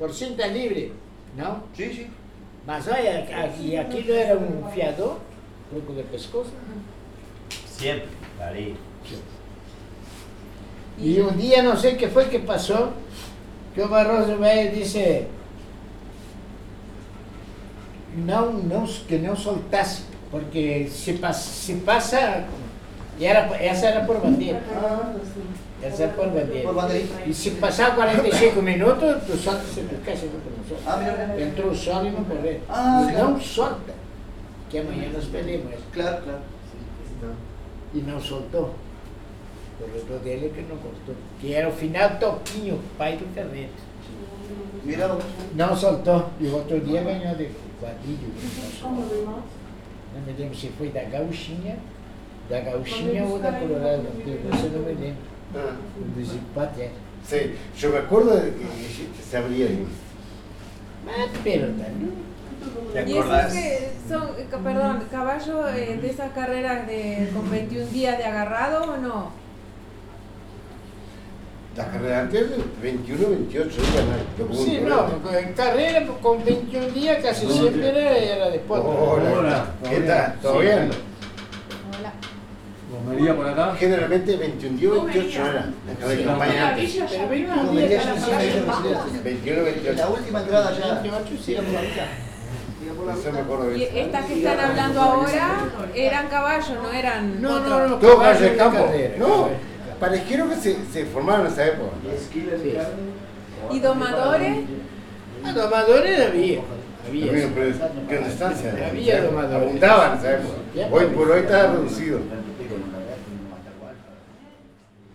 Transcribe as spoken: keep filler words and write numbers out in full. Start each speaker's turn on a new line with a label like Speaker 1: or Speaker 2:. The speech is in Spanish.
Speaker 1: por cinta libre, ¿no?
Speaker 2: Sí, sí.
Speaker 1: Mas olha, aquí, aquí no era un fiador, truco de pescoço.
Speaker 3: Siempre, ahí.
Speaker 1: Y un día no sé qué fue que pasó, que o Barroso vai e disse não, não, que não soltasse, porque se, passa, se passa, e era, essa era por bandeira.
Speaker 2: Ah,
Speaker 1: Essa era por bandeira.
Speaker 2: por bandeira.
Speaker 1: E se passar cuarenta y cinco minutos, tu solta se casi no te solta.
Speaker 2: Ah, mira, mira.
Speaker 1: Entrou o sol e não correr.
Speaker 2: Ah,
Speaker 1: e
Speaker 2: claro.
Speaker 1: não solta, que amanhã nós perdemos.
Speaker 2: Claro, claro.
Speaker 1: E não soltou. O corredor dele é que não cortou. Que era o final Toquinho, pai do Ferreira.
Speaker 2: Mira vos.
Speaker 1: Não soltou. E o outro dia ganhou de quadrilho. Não me lembro se foi da Gauchinha, da Gauchinha ou da Colorado. Você não me lembro.
Speaker 4: Ah,
Speaker 1: O desempate é.
Speaker 4: sí, yo me acuerdo de que se abría ahí.
Speaker 1: Mas, pero también.
Speaker 3: ¿Te
Speaker 5: Y esos
Speaker 3: acordás?
Speaker 5: que son, eh, ca- perdón, caballo eh, de esas carreras de, con veintiún días de agarrado o no?
Speaker 4: Las carreras antes, veintiuno, veintiocho días, no, no hubo un
Speaker 1: Sí,
Speaker 4: problema.
Speaker 1: no, en carrera con veintiún días casi siempre era, era después.
Speaker 4: Hola,
Speaker 6: Hola,
Speaker 4: ¿qué
Speaker 6: ¿todo
Speaker 4: tal? ¿Todo
Speaker 1: Sí.
Speaker 4: bien?
Speaker 5: Hola.
Speaker 6: Gomería por acá.
Speaker 4: Generalmente veintiún días, veintiocho era la carrera de
Speaker 1: Sí.
Speaker 4: campaña antes.
Speaker 1: Pero veintiún
Speaker 2: No, me
Speaker 1: días
Speaker 2: quedé
Speaker 1: casi
Speaker 2: sin saber
Speaker 1: siempre.
Speaker 2: lo que se
Speaker 4: veintiuno,
Speaker 2: La
Speaker 4: veintiocho.
Speaker 2: última entrada ya.
Speaker 1: veintiocho, sí.
Speaker 2: Siga por la ruta. Siga por la
Speaker 4: Eso me
Speaker 2: ruta.
Speaker 4: acuerdo
Speaker 5: Y
Speaker 4: bien.
Speaker 5: estas que están hablando ahora eran caballos, no eran
Speaker 1: No,
Speaker 5: otros.
Speaker 1: no, no.
Speaker 4: Todo calle de
Speaker 1: caballo
Speaker 4: campo.
Speaker 1: carrera,
Speaker 4: No,
Speaker 1: caballo.
Speaker 4: pareciera que se, se formaron en esa época.
Speaker 1: Sí.
Speaker 5: ¿Y domadores?
Speaker 1: Ah, domadores había. Había.
Speaker 4: También, pero en gran distancia.
Speaker 1: Había domadores.
Speaker 4: Abundaban en esa época. Hoy por hoy está reducido.